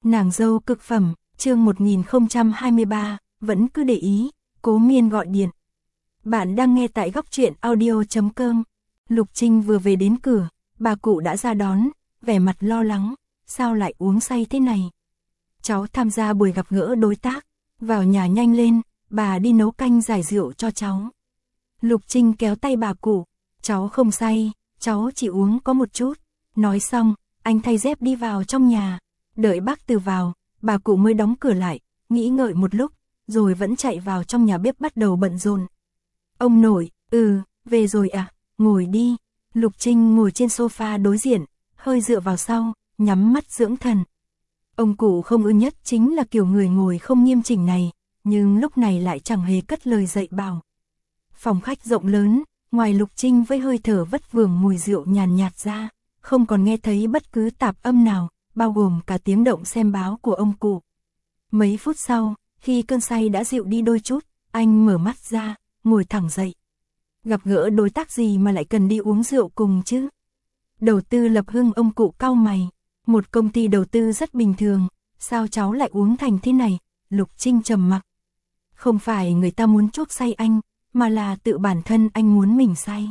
Nàng dâu cực phẩm, chương 1023, vẫn cứ để ý, Cố Miên gọi điện. Bạn đang nghe tại góc truyện audio.com. Lục Trinh vừa về đến cửa, bà cụ đã ra đón, vẻ mặt lo lắng, sao lại uống say thế này? Cháu tham gia buổi gặp gỡ đối tác, vào nhà nhanh lên, bà đi nấu canh giải rượu cho cháu. Lục Trinh kéo tay bà cụ, cháu không say, cháu chỉ uống có một chút. Nói xong, anh thay dép đi vào trong nhà. Đợi bác Từ vào, bà cụ mới đóng cửa lại, nghĩ ngợi một lúc, rồi vẫn chạy vào trong nhà bếp bắt đầu bận rộn. Ông nội, về rồi à, ngồi đi. Lục Trinh ngồi trên sofa đối diện, hơi dựa vào sau, nhắm mắt dưỡng thần. Ông cụ không ưa nhất chính là kiểu người ngồi không nghiêm chỉnh này, nhưng lúc này lại chẳng hề cất lời dạy bảo. Phòng khách rộng lớn, ngoài Lục Trinh với hơi thở vất vưởng mùi rượu nhàn nhạt ra, không còn nghe thấy bất cứ tạp âm nào, bao gồm cả tiếng động xem báo của ông cụ. Mấy phút sau, khi cơn say đã dịu đi đôi chút, anh mở mắt ra, ngồi thẳng dậy. Gặp gỡ đối tác gì mà lại cần đi uống rượu cùng chứ? Đầu tư Lập Hưng, ông cụ cau mày. Một công ty đầu tư rất bình thường, sao cháu lại uống thành thế này? Lục Trinh trầm mặc. Không phải người ta muốn chuốc say anh, mà là tự bản thân anh muốn mình say.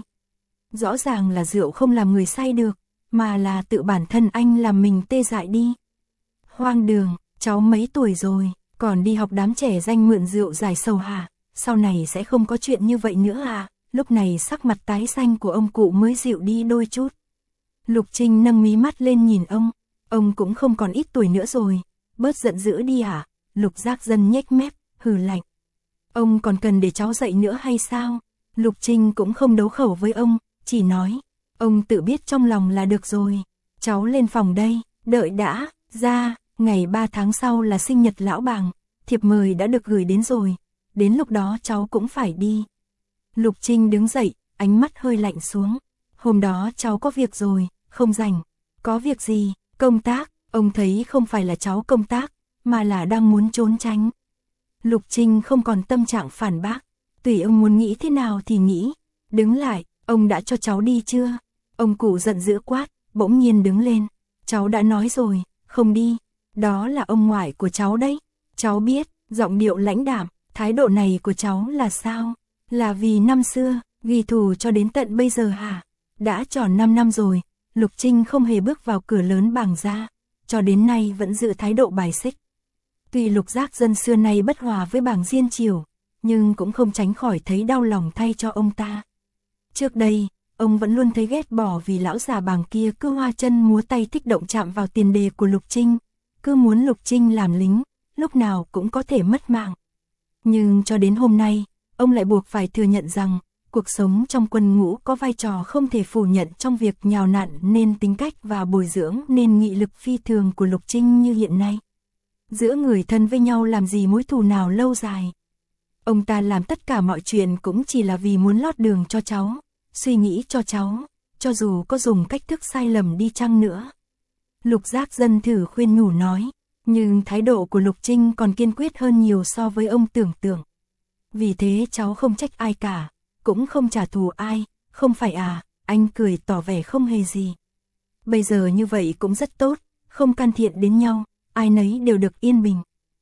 Rõ ràng là rượu không làm người say được, mà là tự bản thân anh làm mình tê dại đi. Hoang đường, cháu mấy tuổi rồi, còn đi học đám trẻ danh mượn rượu giải sầu hả? Sau này sẽ không có chuyện như vậy nữa à? Lúc này sắc mặt tái xanh của ông cụ mới dịu đi đôi chút. Lục Trinh nâng mí mắt lên nhìn ông cũng không còn ít tuổi nữa rồi, bớt giận dữ đi hả? Lục Giác Dân nhếch mép, hừ lạnh. Ông còn cần để cháu dạy nữa hay sao? Lục Trinh cũng không đấu khẩu với ông, chỉ nói, ông tự biết trong lòng là được rồi. Cháu lên phòng đây, đợi đã, ra, ngày 3 tháng sau là sinh nhật lão Bàng, thiệp mời đã được gửi đến rồi, đến lúc đó cháu cũng phải đi. Lục Trinh đứng dậy, ánh mắt hơi lạnh xuống. Hôm đó cháu có việc rồi, không rảnh. Có việc gì? Công tác. Ông thấy không phải là cháu công tác, mà là đang muốn trốn tránh. Lục Trinh không còn tâm trạng phản bác. Tùy ông muốn nghĩ thế nào thì nghĩ. Đứng lại, ông đã cho cháu đi chưa? Ông cụ giận dữ quát, bỗng nhiên đứng lên. Cháu đã nói rồi, không đi. Đó là ông ngoại của cháu đấy. Cháu biết, giọng điệu lãnh đạm, thái độ này của cháu là sao? Là vì năm xưa, ghi thù cho đến tận bây giờ hả? Đã tròn 5 năm rồi, Lục Trinh không hề bước vào cửa lớn Bàng gia, cho đến nay vẫn giữ thái độ bài xích. Tuy Lục Giác Dân xưa nay bất hòa với Bàng Diên Triều, nhưng cũng không tránh khỏi thấy đau lòng thay cho ông ta. Trước đây, ông vẫn luôn thấy ghét bỏ vì lão già Bàng kia cứ hoa chân múa tay thích động chạm vào tiền đề của Lục Trinh, cứ muốn Lục Trinh làm lính, lúc nào cũng có thể mất mạng. Nhưng cho đến hôm nay, ông lại buộc phải thừa nhận rằng, cuộc sống trong quân ngũ có vai trò không thể phủ nhận trong việc nhào nặn nên tính cách và bồi dưỡng nên nghị lực phi thường của Lục Trinh như hiện nay. Giữa người thân với nhau làm gì mối thù nào lâu dài. Ông ta làm tất cả mọi chuyện cũng chỉ là vì muốn lót đường cho cháu, suy nghĩ cho cháu, cho dù có dùng cách thức sai lầm đi chăng nữa. Lục Giác Dân thử khuyên nhủ nói, nhưng thái độ của Lục Trinh còn kiên quyết hơn nhiều so với ông tưởng tượng. Vì thế cháu không trách ai cả, cũng không trả thù ai, không phải à? Anh cười tỏ vẻ không hề gì. Bây giờ như vậy cũng rất tốt, không can thiệp đến nhau, ai nấy đều được yên bình.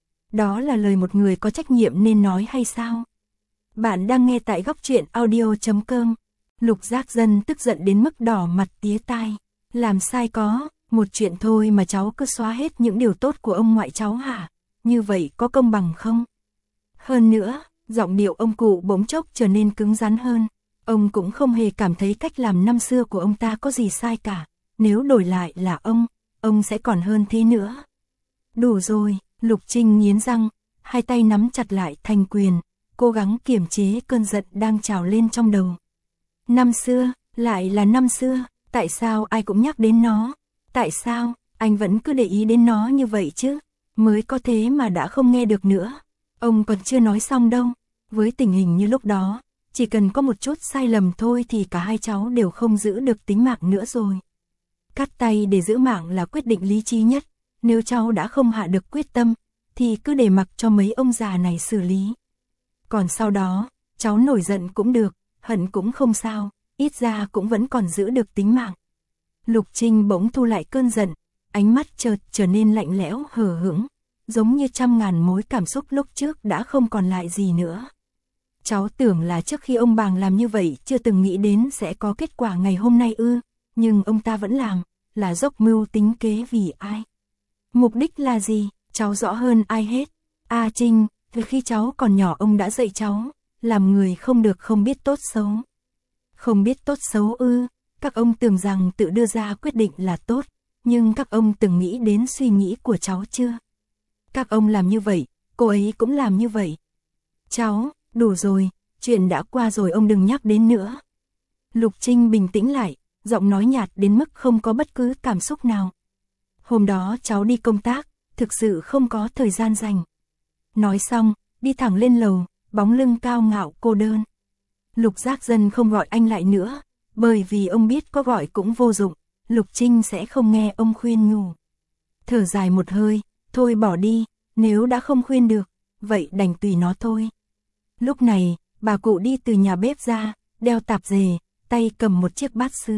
Đó là lời một người có trách nhiệm nên nói hay sao? Bạn đang nghe tại góc truyện audio.com. Lục Giác Dân tức giận đến mức đỏ mặt tía tai. Làm sai có, một chuyện thôi mà cháu cứ xóa hết những điều tốt của ông ngoại cháu hả? Như vậy có công bằng không? Hơn nữa, giọng điệu ông cụ bỗng chốc trở nên cứng rắn hơn. Ông cũng không hề cảm thấy cách làm năm xưa của ông ta có gì sai cả. Nếu đổi lại là ông sẽ còn hơn thế nữa. Đủ rồi, Lục Trinh nghiến răng, hai tay nắm chặt lại thành quyền, cố gắng kiềm chế cơn giận đang trào lên trong đầu. Năm xưa, lại là năm xưa, tại sao ai cũng nhắc đến nó? Tại sao, anh vẫn cứ để ý đến nó như vậy chứ? Mới có thế mà đã không nghe được nữa. Ông còn chưa nói xong đâu. Với tình hình như lúc đó, chỉ cần có một chút sai lầm thôi thì cả hai cháu đều không giữ được tính mạng nữa rồi. Cắt tay để giữ mạng là quyết định lý trí nhất. Nếu cháu đã không hạ được quyết tâm, thì cứ để mặc cho mấy ông già này xử lý. Còn sau đó, cháu nổi giận cũng được, hận cũng không sao, ít ra cũng vẫn còn giữ được tính mạng. Lục Trinh bỗng thu lại cơn giận, ánh mắt chợt trở nên lạnh lẽo hờ hững, giống như trăm ngàn mối cảm xúc lúc trước đã không còn lại gì nữa. Cháu tưởng là trước khi ông Bàng làm như vậy chưa từng nghĩ đến sẽ có kết quả ngày hôm nay ư, nhưng ông ta vẫn làm, là dốc mưu tính kế vì ai? Mục đích là gì? Cháu rõ hơn ai hết. A Trinh, từ khi cháu còn nhỏ ông đã dạy cháu, làm người không được không biết tốt xấu. Không biết tốt xấu ư, các ông tưởng rằng tự đưa ra quyết định là tốt, nhưng các ông từng nghĩ đến suy nghĩ của cháu chưa? Các ông làm như vậy, cô ấy cũng làm như vậy. Cháu, đủ rồi, chuyện đã qua rồi ông đừng nhắc đến nữa. Lục Trinh bình tĩnh lại, giọng nói nhạt đến mức không có bất cứ cảm xúc nào. Hôm đó cháu đi công tác, thực sự không có thời gian dành. Nói xong, đi thẳng lên lầu, bóng lưng cao ngạo cô đơn. Lục Giác Dân không gọi anh lại nữa, bởi vì ông biết có gọi cũng vô dụng, Lục Trinh sẽ không nghe ông khuyên nhủ. Thở dài một hơi, thôi bỏ đi, nếu đã không khuyên được, vậy đành tùy nó thôi. Lúc này, bà cụ đi từ nhà bếp ra, đeo tạp dề, tay cầm một chiếc bát sứ.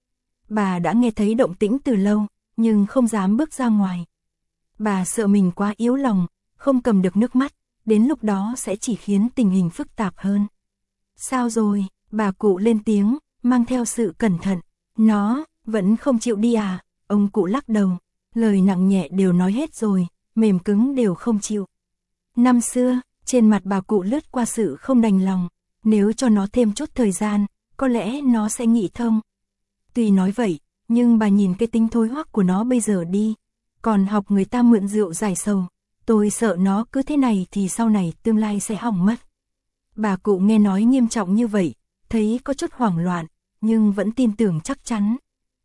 Bà đã nghe thấy động tĩnh từ lâu, nhưng không dám bước ra ngoài. Bà sợ mình quá yếu lòng, không cầm được nước mắt, đến lúc đó sẽ chỉ khiến tình hình phức tạp hơn. Sao rồi, bà cụ lên tiếng, mang theo sự cẩn thận. Nó, vẫn không chịu đi à? Ông cụ lắc đầu, lời nặng nhẹ đều nói hết rồi, mềm cứng đều không chịu. Năm xưa, trên mặt bà cụ lướt qua sự không đành lòng, nếu cho nó thêm chút thời gian, có lẽ nó sẽ nghĩ thông. Tuy nói vậy, nhưng bà nhìn cái tính thối hoắc của nó bây giờ đi, còn học người ta mượn rượu giải sầu, tôi sợ nó cứ thế này thì sau này tương lai sẽ hỏng mất. Bà cụ nghe nói nghiêm trọng như vậy, thấy có chút hoảng loạn, nhưng vẫn tin tưởng chắc chắn.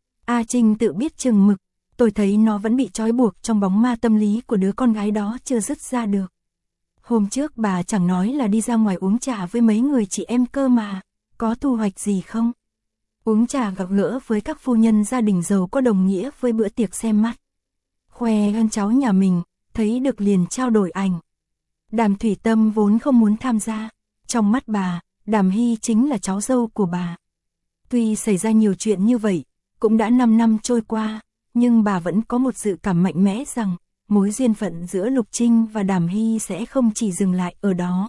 A Trinh tự biết chừng mực, tôi thấy nó vẫn bị trói buộc trong bóng ma tâm lý của đứa con gái đó chưa dứt ra được. Hôm trước bà chẳng nói là đi ra ngoài uống trà với mấy người chị em cơ mà, có thu hoạch gì không? Uống trà gặp gỡ với các phu nhân gia đình giàu có đồng nghĩa với bữa tiệc xem mắt. Khoe con cháu nhà mình, thấy được liền trao đổi ảnh. Đàm Thủy Tâm vốn không muốn tham gia, trong mắt bà, Đàm Hy chính là cháu dâu của bà. Tuy xảy ra nhiều chuyện như vậy, cũng đã 5 năm trôi qua, nhưng bà vẫn có một dự cảm mạnh mẽ rằng mối duyên phận giữa Lục Trinh và Đàm Hy sẽ không chỉ dừng lại ở đó.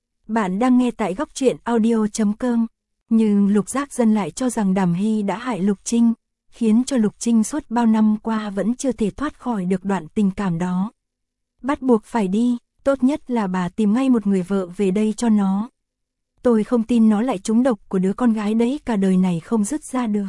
Bạn đang nghe tại góc truyện audio.com, nhưng Lục Giác Dân lại cho rằng Đàm Hy đã hại Lục Trinh, khiến cho Lục Trinh suốt bao năm qua vẫn chưa thể thoát khỏi được đoạn tình cảm đó. Bắt buộc phải đi, tốt nhất là bà tìm ngay một người vợ về đây cho nó. Tôi không tin nó lại trúng độc của đứa con gái đấy cả đời này không dứt ra được.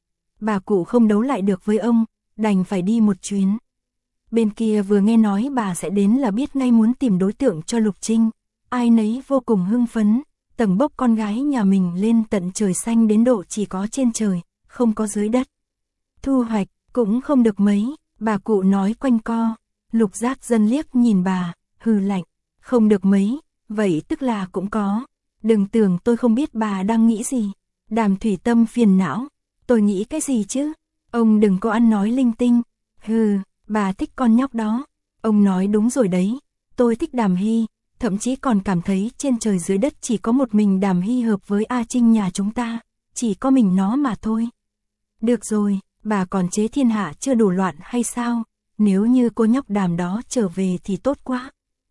Bà cụ không đấu lại được với ông, đành phải đi một chuyến. Bên kia vừa nghe nói bà sẽ đến là biết ngay muốn tìm đối tượng cho Lục Trinh, ai nấy vô cùng hưng phấn, tầng bốc con gái nhà mình lên tận trời xanh đến độ chỉ có trên trời, không có dưới đất. Thu hoạch, cũng không được mấy, bà cụ nói quanh co. Lục Giác Dân liếc nhìn bà, hừ lạnh, không được mấy, vậy tức là cũng có. Đừng tưởng tôi không biết bà đang nghĩ gì. Đàm Thủy Tâm phiền não, tôi nghĩ cái gì chứ? Ông đừng có ăn nói linh tinh. Hừ, bà thích con nhóc đó. Ông nói đúng rồi đấy, tôi thích Đàm Hy, thậm chí còn cảm thấy trên trời dưới đất chỉ có một mình Đàm Hy hợp với A Trinh nhà chúng ta, chỉ có mình nó mà thôi. Được rồi, bà còn chế thiên hạ chưa đủ loạn hay sao? Nếu như cô nhóc Đàm đó trở về thì tốt quá.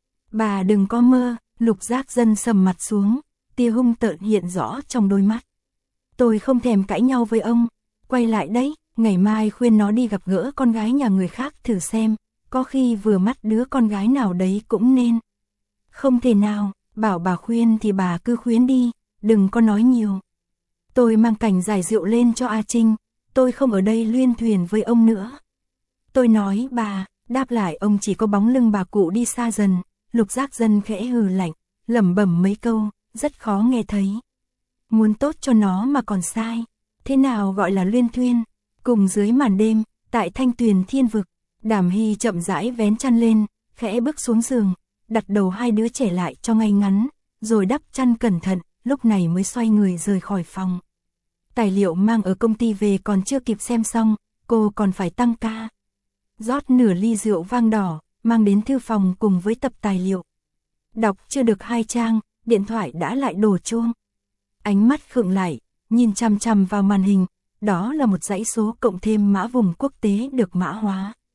Bà đừng có mơ. Lục Giác Dân sầm mặt xuống, tia hung tợn hiện rõ trong đôi mắt. Tôi không thèm cãi nhau với ông, quay lại đấy, ngày mai khuyên nó đi gặp gỡ con gái nhà người khác thử xem, có khi vừa mắt đứa con gái nào đấy cũng nên. Không thể nào, bảo bà khuyên thì bà cứ khuyên đi, đừng có nói nhiều. Tôi mang Cảnh giải rượu lên cho A Trinh, tôi không ở đây luyên thuyền với ông nữa. Tôi nói bà, đáp lại ông chỉ có bóng lưng bà cụ đi xa dần. Lục Giác Dân khẽ hừ lạnh, lẩm bẩm mấy câu, rất khó nghe thấy. Muốn tốt cho nó mà còn sai, thế nào gọi là luyên thuyên? Cùng dưới màn đêm, tại Thanh Tuyền Thiên Vực, Đàm Hy chậm rãi vén chăn lên, khẽ bước xuống giường, đặt đầu hai đứa trẻ lại cho ngay ngắn, rồi đắp chăn cẩn thận, lúc này mới xoay người rời khỏi phòng. Tài liệu mang ở công ty về còn chưa kịp xem xong, cô còn phải tăng ca. Rót nửa ly rượu vang đỏ, mang đến thư phòng cùng với tập tài liệu. Đọc chưa được 2 trang, điện thoại đã lại đổ chuông. Ánh mắt khựng lại, nhìn chằm chằm vào màn hình, đó là một dãy số cộng thêm mã vùng quốc tế được mã hóa.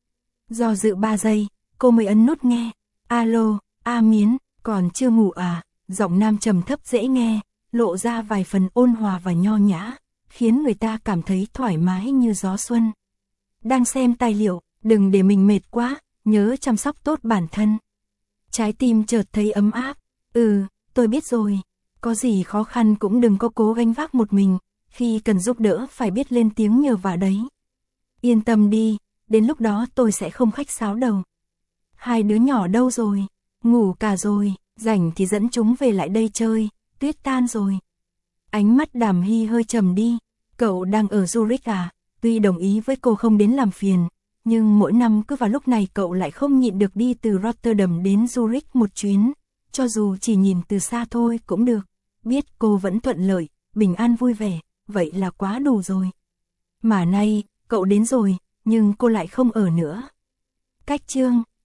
Do dự 3 giây, cô mới ấn nút nghe. Alo, A Miến, còn chưa ngủ à? Giọng nam trầm thấp dễ nghe, lộ ra vài phần ôn hòa và nho nhã, khiến người ta cảm thấy thoải mái như gió xuân. Đang xem tài liệu, đừng để mình mệt quá, nhớ chăm sóc tốt bản thân. Trái tim chợt thấy ấm áp. Tôi biết rồi. Có gì khó khăn cũng đừng có cố gánh vác một mình, khi cần giúp đỡ phải biết lên tiếng nhờ vả đấy. Yên tâm đi, đến lúc đó tôi sẽ không khách sáo đâu. Hai đứa nhỏ đâu rồi? Ngủ cả rồi, rảnh thì dẫn chúng về lại đây chơi, tuyết tan rồi. Ánh mắt Đàm Hy hơi trầm đi. Cậu đang ở Zurich à? Tuy đồng ý với cô không đến làm phiền, nhưng mỗi năm cứ vào lúc này cậu lại không nhịn được đi từ Rotterdam đến Zurich một chuyến, cho dù chỉ nhìn từ xa thôi cũng được. Biết cô vẫn thuận lợi, bình an vui vẻ, vậy là quá đủ rồi. Mà nay, cậu đến rồi, nhưng cô lại không ở nữa. Cách chương